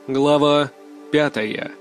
Глава 5.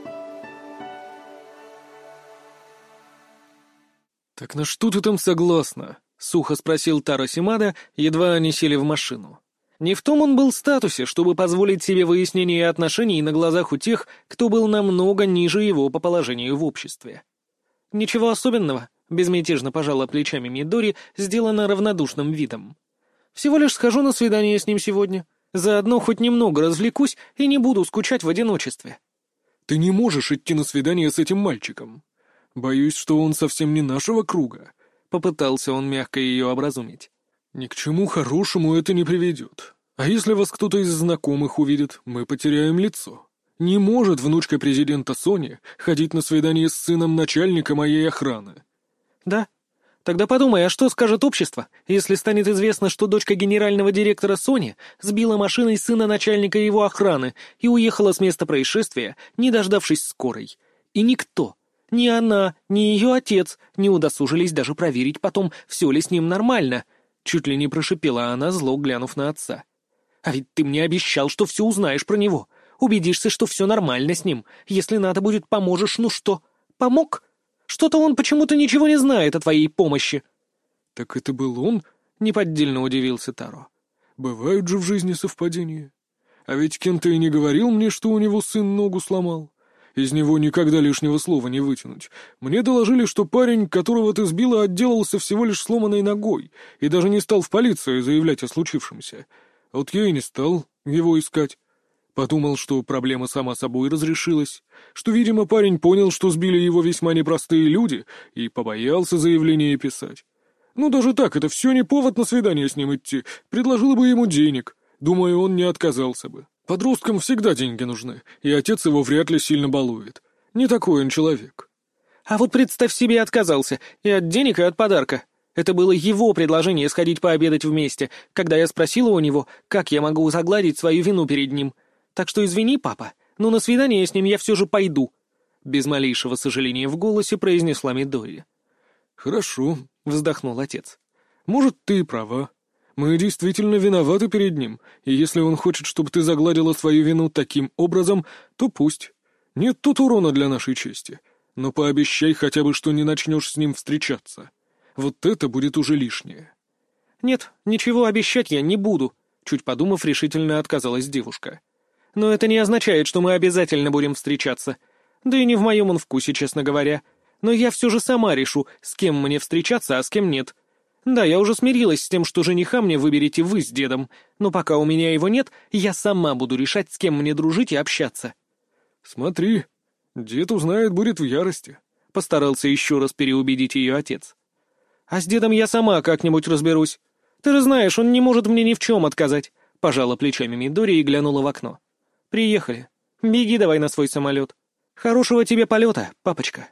«Так на что ты там согласна?» — сухо спросил Таро Симада, едва они сели в машину. Не в том он был статусе, чтобы позволить себе выяснение отношений на глазах у тех, кто был намного ниже его по положению в обществе. «Ничего особенного», — безмятежно пожала плечами Мидори, сделана равнодушным видом. «Всего лишь схожу на свидание с ним сегодня. Заодно хоть немного развлекусь и не буду скучать в одиночестве». «Ты не можешь идти на свидание с этим мальчиком. Боюсь, что он совсем не нашего круга», — попытался он мягко ее образумить. «Ни к чему хорошему это не приведет. А если вас кто-то из знакомых увидит, мы потеряем лицо. Не может внучка президента Сони ходить на свидание с сыном начальника моей охраны». «Да? Тогда подумай, а что скажет общество, если станет известно, что дочка генерального директора Сони сбила машиной сына начальника его охраны и уехала с места происшествия, не дождавшись скорой? И никто, ни она, ни ее отец, не удосужились даже проверить потом, все ли с ним нормально», — чуть ли не прошипела она, зло глянув на отца. «А ведь ты мне обещал, что все узнаешь про него, убедишься, что все нормально с ним, если надо будет, поможешь, ну что, помог? Что-то он почему-то ничего не знает о твоей помощи». «Так это был он?» — неподдельно удивился Таро. «Бывают же в жизни совпадения. А ведь Кента и не говорил мне, что у него сын ногу сломал. Из него никогда лишнего слова не вытянуть. Мне доложили, что парень, которого ты сбила, отделался всего лишь сломанной ногой и даже не стал в полицию заявлять о случившемся. А вот я и не стал его искать. Подумал, что проблема сама собой разрешилась, что, видимо, парень понял, что сбили его весьма непростые люди, и побоялся заявление писать. Ну, даже так, это все не повод на свидание с ним идти. Предложила бы ему денег. Думаю, он не отказался бы. Подросткам всегда деньги нужны, и отец его вряд ли сильно балует. Не такой он человек». «А вот представь себе, отказался и от денег, и от подарка. Это было его предложение сходить пообедать вместе, когда я спросила у него, как я могу загладить свою вину перед ним. Так что извини, папа, но на свидание с ним я все же пойду», — без малейшего сожаления в голосе произнесла Мидори. «Хорошо», — вздохнул отец. «Может, ты и права. Мы действительно виноваты перед ним, и если он хочет, чтобы ты загладила свою вину таким образом, то пусть. Нет тут урона для нашей чести, но пообещай хотя бы, что не начнешь с ним встречаться. Вот это будет уже лишнее». «Нет, ничего обещать я не буду», — чуть подумав, решительно отказалась девушка. «Но это не означает, что мы обязательно будем встречаться. Да и не в моем он вкусе, честно говоря. Но я все же сама решу, с кем мне встречаться, а с кем нет. Да, я уже смирилась с тем, что жениха мне выберете вы с дедом, но пока у меня его нет, я сама буду решать, с кем мне дружить и общаться». «Смотри, дед узнает, будет в ярости», — постарался еще раз переубедить ее отец. «А с дедом я сама как-нибудь разберусь. Ты же знаешь, он не может мне ни в чем отказать», — пожала плечами Мидори и глянула в окно. «Приехали. Беги давай на свой самолет. Хорошего тебе полета, папочка».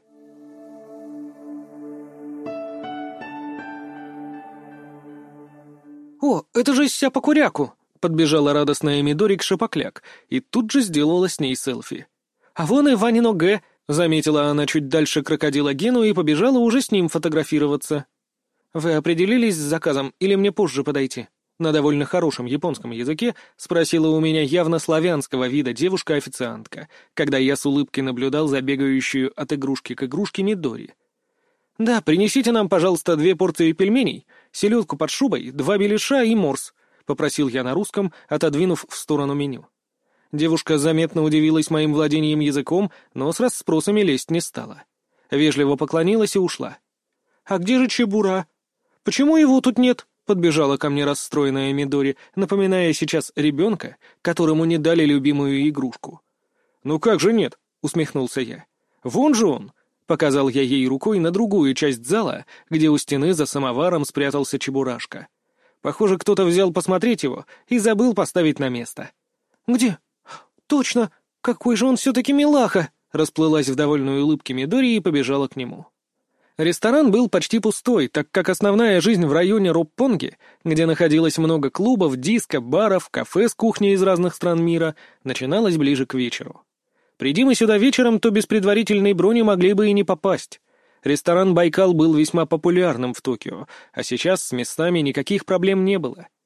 «О, это же Сяпа-Куряку!» — подбежала радостная Мидори к Шапокляк и тут же сделала с ней селфи. «А вон и Ванино Г», — заметила она чуть дальше крокодила Гену и побежала уже с ним фотографироваться. «Вы определились с заказом или мне позже подойти?» На довольно хорошем японском языке спросила у меня явно славянского вида девушка-официантка, когда я с улыбкой наблюдал за бегающую от игрушки к игрушке Мидори. «Да, принесите нам, пожалуйста, 2 порции пельменей, селедку под шубой, 2 беляша и морс», — попросил я на русском, отодвинув в сторону меню. Девушка заметно удивилась моим владением языком, но с расспросами лезть не стала. Вежливо поклонилась и ушла. «А где же Чебура? Почему его тут нет?» — подбежала ко мне расстроенная Мидори, напоминая сейчас ребенка, которому не дали любимую игрушку. «Ну как же нет?» — усмехнулся я. «Вон же он!» — показал я ей рукой на другую часть зала, где у стены за самоваром спрятался Чебурашка. Похоже, кто-то взял посмотреть его и забыл поставить на место. «Где? Точно! Какой же он все-таки милаха!» — расплылась в довольной улыбке Мидори и побежала к нему. Ресторан был почти пустой, так как основная жизнь в районе Роппонги, где находилось много клубов, диско, баров, кафе с кухней из разных стран мира, начиналась ближе к вечеру. Приди мы сюда вечером, то без предварительной брони могли бы и не попасть. Ресторан «Байкал» был весьма популярным в Токио, а сейчас с местами никаких проблем не было.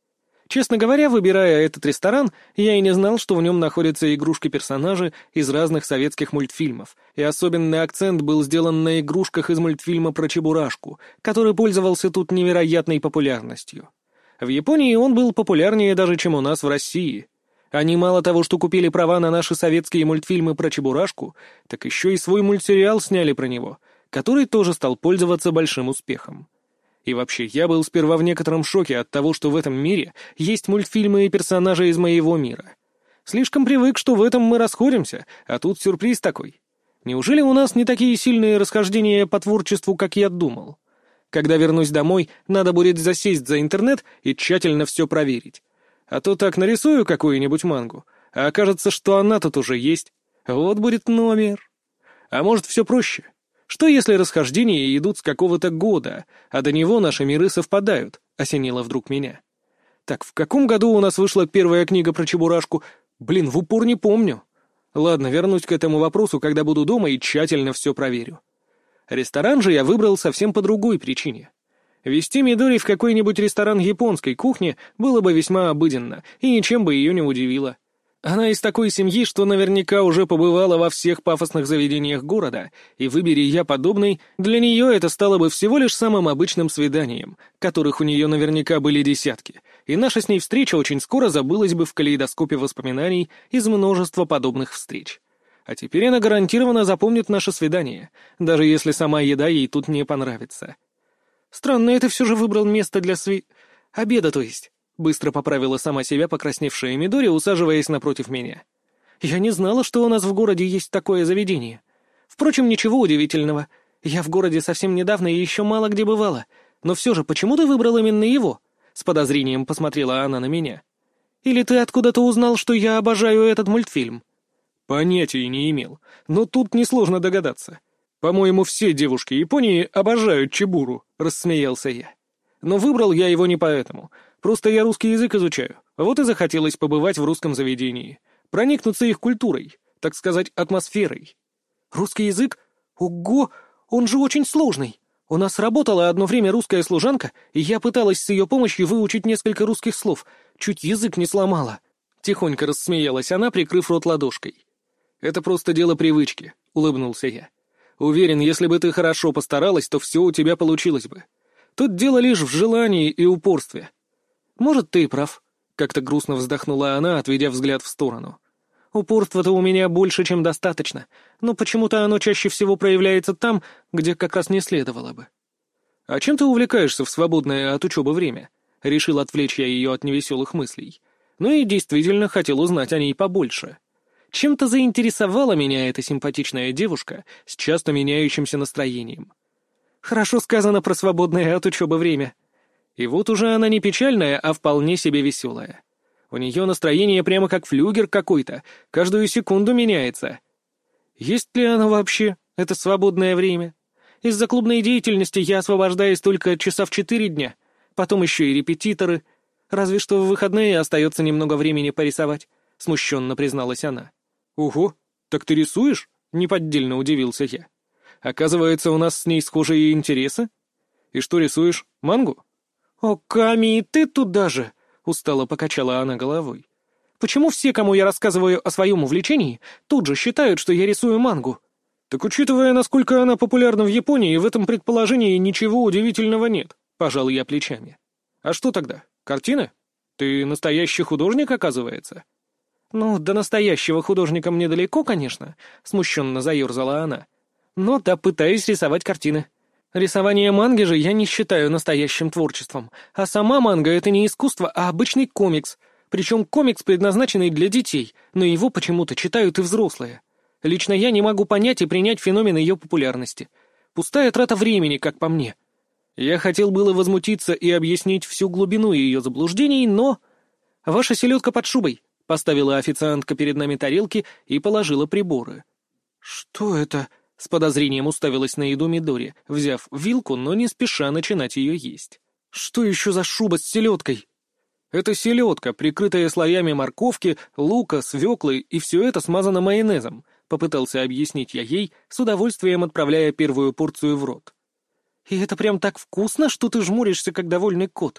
Честно говоря, выбирая этот ресторан, я и не знал, что в нем находятся игрушки-персонажи из разных советских мультфильмов, и особенный акцент был сделан на игрушках из мультфильма про Чебурашку, который пользовался тут невероятной популярностью. В Японии он был популярнее даже, чем у нас в России. Они мало того, что купили права на наши советские мультфильмы про Чебурашку, так еще и свой мультсериал сняли про него, который тоже стал пользоваться большим успехом. И вообще, я был сперва в некотором шоке от того, что в этом мире есть мультфильмы и персонажи из моего мира. Слишком привык, что в этом мы расходимся, а тут сюрприз такой. Неужели у нас не такие сильные расхождения по творчеству, как я думал? Когда вернусь домой, надо будет засесть за интернет и тщательно все проверить. А то так нарисую какую-нибудь мангу, а окажется, что она тут уже есть. Вот будет номер. А может, все проще? Что если расхождения идут с какого-то года, а до него наши миры совпадают? Осенило вдруг меня. Так, в каком году у нас вышла первая книга про Чебурашку? Блин, в упор не помню. Ладно, вернусь к этому вопросу, когда буду дома и тщательно все проверю. Ресторан же я выбрал совсем по другой причине. Вести Мидори в какой-нибудь ресторан японской кухни было бы весьма обыденно, и ничем бы ее не удивило. Она из такой семьи, что наверняка уже побывала во всех пафосных заведениях города, и выбери я подобный, для нее это стало бы всего лишь самым обычным свиданием, которых у нее наверняка были десятки, и наша с ней встреча очень скоро забылась бы в калейдоскопе воспоминаний из множества подобных встреч. А теперь она гарантированно запомнит наше свидание, даже если сама еда ей тут не понравится. Странно, ты все же выбрал место для обеда, то есть. Быстро поправила сама себя покрасневшая Мидори, усаживаясь напротив меня. «Я не знала, что у нас в городе есть такое заведение. Впрочем, ничего удивительного. Я в городе совсем недавно и еще мало где бывала. Но все же, почему ты выбрал именно его?» С подозрением посмотрела она на меня. «Или ты откуда-то узнал, что я обожаю этот мультфильм?» «Понятия не имел. Но тут несложно догадаться. По-моему, все девушки Японии обожают Чебуру», — рассмеялся я. «Но выбрал я его не поэтому. Просто я русский язык изучаю, вот и захотелось побывать в русском заведении, проникнуться их культурой, так сказать, атмосферой». «Русский язык? Ого, он же очень сложный. У нас работала одно время русская служанка, и я пыталась с ее помощью выучить несколько русских слов, чуть язык не сломала». Тихонько рассмеялась она, прикрыв рот ладошкой. «Это просто дело привычки», — улыбнулся я. «Уверен, если бы ты хорошо постаралась, то все у тебя получилось бы. Тут дело лишь в желании и упорстве». «Может, ты и прав», — как-то грустно вздохнула она, отведя взгляд в сторону. «Упорства-то у меня больше, чем достаточно, но почему-то оно чаще всего проявляется там, где как раз не следовало бы». «А чем ты увлекаешься в свободное от учебы время?» — решил отвлечь я ее от невеселых мыслей. Ну и действительно хотел узнать о ней побольше. Чем-то заинтересовала меня эта симпатичная девушка с часто меняющимся настроением. «Хорошо сказано про свободное от учебы время». И вот уже она не печальная, а вполне себе веселая. У нее настроение прямо как флюгер какой-то, каждую секунду меняется. Есть ли оно вообще, это свободное время? Из-за клубной деятельности я освобождаюсь только часа в 4 дня, потом еще и репетиторы. Разве что в выходные остается немного времени порисовать, смущенно призналась она. «Ого, так ты рисуешь?» — неподдельно удивился я. «Оказывается, у нас с ней схожие интересы? И что рисуешь, мангу?» «О, Ками, и ты туда же!» — устало покачала она головой. «Почему все, кому я рассказываю о своем увлечении, тут же считают, что я рисую мангу?» «Так учитывая, насколько она популярна в Японии, в этом предположении ничего удивительного нет», — пожал я плечами. «А что тогда, картины? Ты настоящий художник, оказывается?» «Ну, до настоящего художника мне далеко, конечно», — смущенно заерзала она. «Но да, пытаюсь рисовать картины. Рисование манги же я не считаю настоящим творчеством, а сама манга — это не искусство, а обычный комикс, причем комикс, предназначенный для детей, но его почему-то читают и взрослые. Лично я не могу понять и принять феномен ее популярности. Пустая трата времени, как по мне». Я хотел было возмутиться и объяснить всю глубину ее заблуждений, но... «Ваша селедка под шубой», — поставила официантка перед нами тарелки и положила приборы. «Что это?» — с подозрением уставилась на еду Мидори, взяв вилку, но не спеша начинать ее есть. «Что еще за шуба с селедкой?» «Это селедка, прикрытая слоями морковки, лука, свеклы, и все это смазано майонезом», — попытался объяснить я ей, с удовольствием отправляя первую порцию в рот. «И это прям так вкусно, что ты жмуришься, как довольный кот», —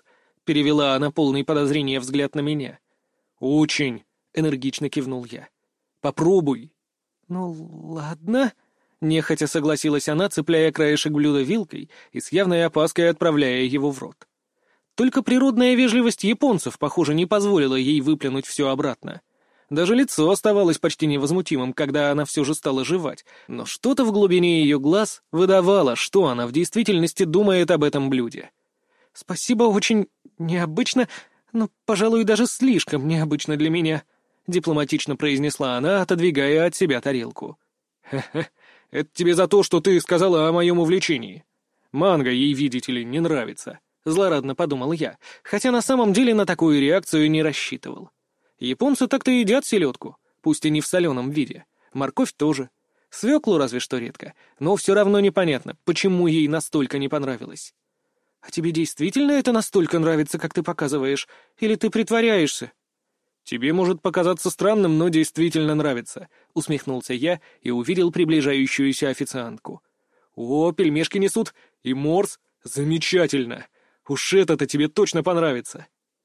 перевела она полный подозрения взгляд на меня. «Очень», — энергично кивнул я. «Попробуй». «Ну, ладно», — нехотя согласилась она, цепляя краешек блюда вилкой и с явной опаской отправляя его в рот. Только природная вежливость японцев, похоже, не позволила ей выплюнуть все обратно. Даже лицо оставалось почти невозмутимым, когда она все же стала жевать, но что-то в глубине ее глаз выдавало, что она в действительности думает об этом блюде. «Спасибо, очень необычно, но, пожалуй, даже слишком необычно для меня», — дипломатично произнесла она, отодвигая от себя тарелку. «Хе-хе, это тебе за то, что ты сказала о моем увлечении. Манго ей, видите ли, не нравится», — злорадно подумал я, хотя на самом деле на такую реакцию не рассчитывал. Японцы так-то едят селедку, пусть и не в соленом виде. Морковь тоже. Свеклу разве что редко, но все равно непонятно, почему ей настолько не понравилось. «А тебе действительно это настолько нравится, как ты показываешь, или ты притворяешься?» «Тебе может показаться странным, но действительно нравится», — усмехнулся я и увидел приближающуюся официантку. «О, пельмешки несут, и морс. Замечательно! Уж это-то тебе точно понравится!»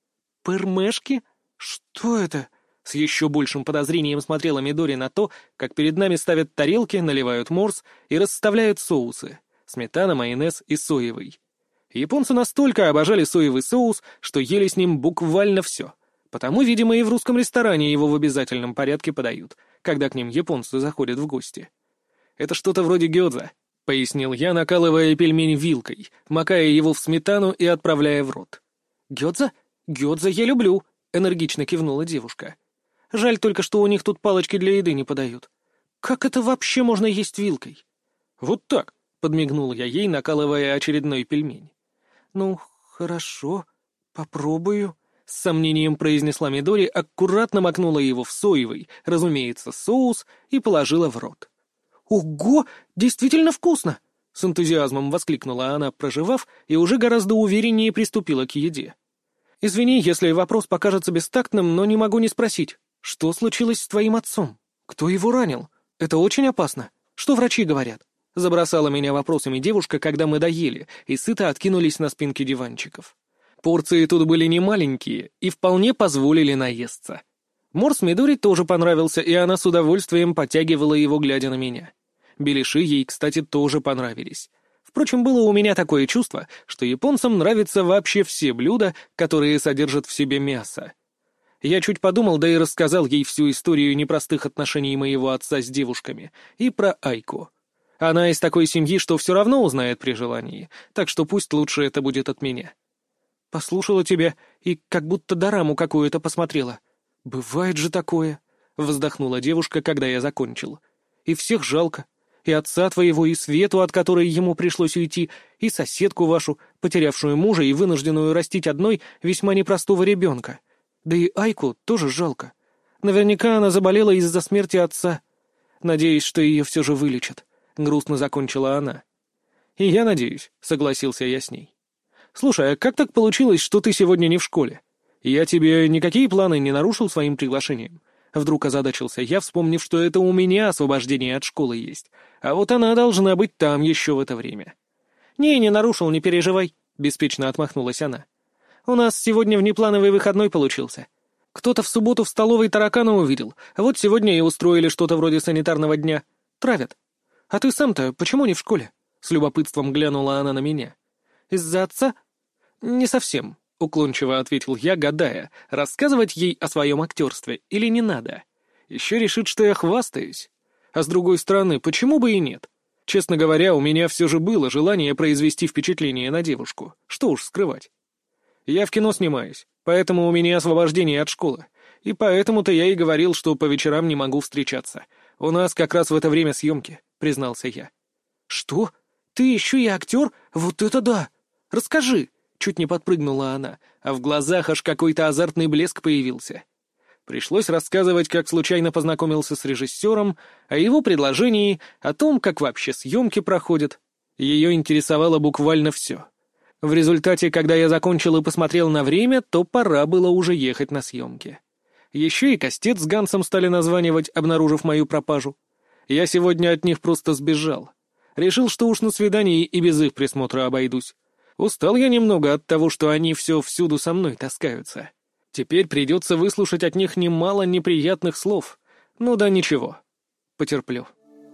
«Пырмешки? Что это?» С еще большим подозрением смотрела Мидори на то, как перед нами ставят тарелки, наливают морс и расставляют соусы — сметана, майонез и соевый. Японцы настолько обожали соевый соус, что ели с ним буквально все. Потому, видимо, и в русском ресторане его в обязательном порядке подают, когда к ним японцы заходят в гости. «Это что-то вроде гёдза», — пояснил я, накалывая пельмень вилкой, макая его в сметану и отправляя в рот. «Гёдза? Гёдза я люблю», — энергично кивнула девушка. «Жаль только, что у них тут палочки для еды не подают. Как это вообще можно есть вилкой?» «Вот так», — подмигнул я ей, накалывая очередной пельмень. «Ну, хорошо, попробую», — с сомнением произнесла Мидори, аккуратно макнула его в соевый, разумеется, соус и положила в рот. «Ого, действительно вкусно!» — с энтузиазмом воскликнула она, прожевав, и уже гораздо увереннее приступила к еде. «Извини, если вопрос покажется бестактным, но не могу не спросить. Что случилось с твоим отцом? Кто его ранил? Это очень опасно. Что врачи говорят?» Забросала меня вопросами девушка, когда мы доели, и сыто откинулись на спинки диванчиков. Порции тут были немаленькие и вполне позволили наесться. Морс Мидори тоже понравился, и она с удовольствием подтягивала его, глядя на меня. Беляши ей, кстати, тоже понравились. Впрочем, было у меня такое чувство, что японцам нравятся вообще все блюда, которые содержат в себе мясо. Я чуть подумал, да и рассказал ей всю историю непростых отношений моего отца с девушками и про Айку. Она из такой семьи, что все равно узнает при желании, так что пусть лучше это будет от меня. «Послушала тебя и как будто дораму какую-то посмотрела. Бывает же такое», — вздохнула девушка, когда я закончил. «И всех жалко. И отца твоего, и Свету, от которой ему пришлось уйти, и соседку вашу, потерявшую мужа и вынужденную растить одной весьма непростого ребенка. Да и Айку тоже жалко. Наверняка она заболела из-за смерти отца. Надеюсь, что ее все же вылечат», — грустно закончила она. «И я надеюсь», — согласился я с ней. «Слушай, а как так получилось, что ты сегодня не в школе? Я тебе никакие планы не нарушил своим приглашением?» Вдруг озадачился я, вспомнив, что это у меня освобождение от школы есть, а вот она должна быть там еще в это время. Не нарушил, не переживай», — беспечно отмахнулась она. «У нас сегодня внеплановый выходной получился. Кто-то в субботу в столовой таракана увидел, а вот сегодня и устроили что-то вроде санитарного дня. Травят. А ты сам-то почему не в школе?» С любопытством глянула она на меня. «Из-за отца?» «Не совсем», — уклончиво ответил я, гадая, рассказывать ей о своем актерстве или не надо. Еще решит, что я хвастаюсь. А с другой стороны, почему бы и нет? Честно говоря, у меня все же было желание произвести впечатление на девушку. Что уж скрывать. Я в кино снимаюсь, поэтому у меня освобождение от школы. И поэтому-то я и говорил, что по вечерам не могу встречаться. У нас как раз в это время съемки, признался я. «Что? Ты еще и актер? Вот это да! Расскажи!» Чуть не подпрыгнула она, а в глазах аж какой-то азартный блеск появился. Пришлось рассказывать, как случайно познакомился с режиссером, о его предложении, о том, как вообще съемки проходят. Ее интересовало буквально все. В результате, когда я закончил и посмотрел на время, то пора было уже ехать на съемки. Еще и Костец с Гансом стали названивать, обнаружив мою пропажу. Я сегодня от них просто сбежал. Решил, что уж на свидании и без их присмотра обойдусь. Устал я немного от того, что они все всюду со мной таскаются. Теперь придется выслушать от них немало неприятных слов. Ну да ничего. Потерплю.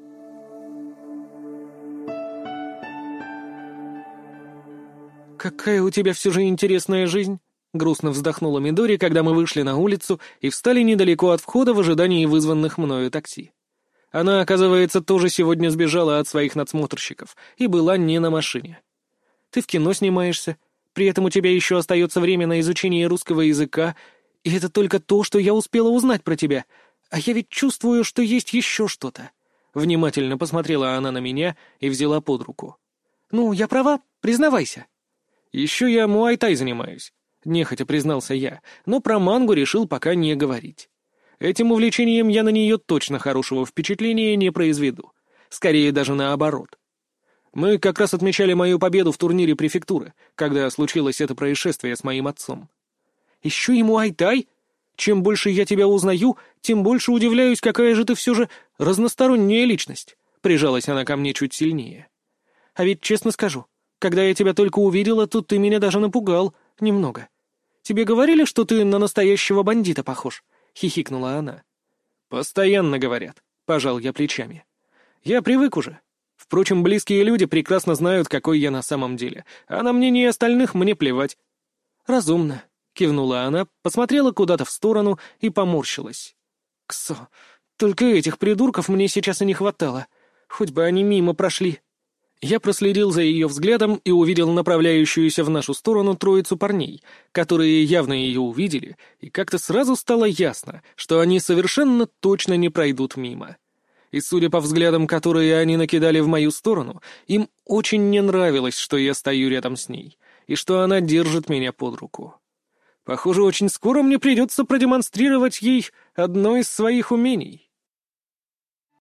«Какая у тебя все же интересная жизнь!» — грустно вздохнула Мидори, когда мы вышли на улицу и встали недалеко от входа в ожидании вызванных мною такси. Она, оказывается, тоже сегодня сбежала от своих надсмотрщиков и была не на машине. «Ты в кино снимаешься, при этом у тебя еще остается время на изучение русского языка, и это только то, что я успела узнать про тебя, а я ведь чувствую, что есть еще что-то». Внимательно посмотрела она на меня и взяла под руку. «Ну, я права, признавайся». «Еще я муай-тай занимаюсь», — нехотя признался я, но про мангу решил пока не говорить. Этим увлечением я на нее точно хорошего впечатления не произведу. Скорее даже наоборот. Мы как раз отмечали мою победу в турнире префектуры, когда случилось это происшествие с моим отцом. «Еще и муай-тай? Чем больше я тебя узнаю, тем больше удивляюсь, какая же ты все же разносторонняя личность», — прижалась она ко мне чуть сильнее. «А ведь, честно скажу, когда я тебя только увидела, то ты меня даже напугал. Немного. Тебе говорили, что ты на настоящего бандита похож?» — хихикнула она. «Постоянно говорят», — пожал я плечами. «Я привык уже. Впрочем, близкие люди прекрасно знают, какой я на самом деле, а на мнение остальных мне плевать». «Разумно», — кивнула она, посмотрела куда-то в сторону и поморщилась. «Ксо, только этих придурков мне сейчас и не хватало. Хоть бы они мимо прошли». Я проследил за ее взглядом и увидел направляющуюся в нашу сторону троицу парней, которые явно ее увидели, и как-то сразу стало ясно, что они совершенно точно не пройдут мимо. И судя по взглядам, которые они накидали в мою сторону, им очень не нравилось, что я стою рядом с ней, и что она держит меня под руку. Похоже, очень скоро мне придется продемонстрировать ей одно из своих умений.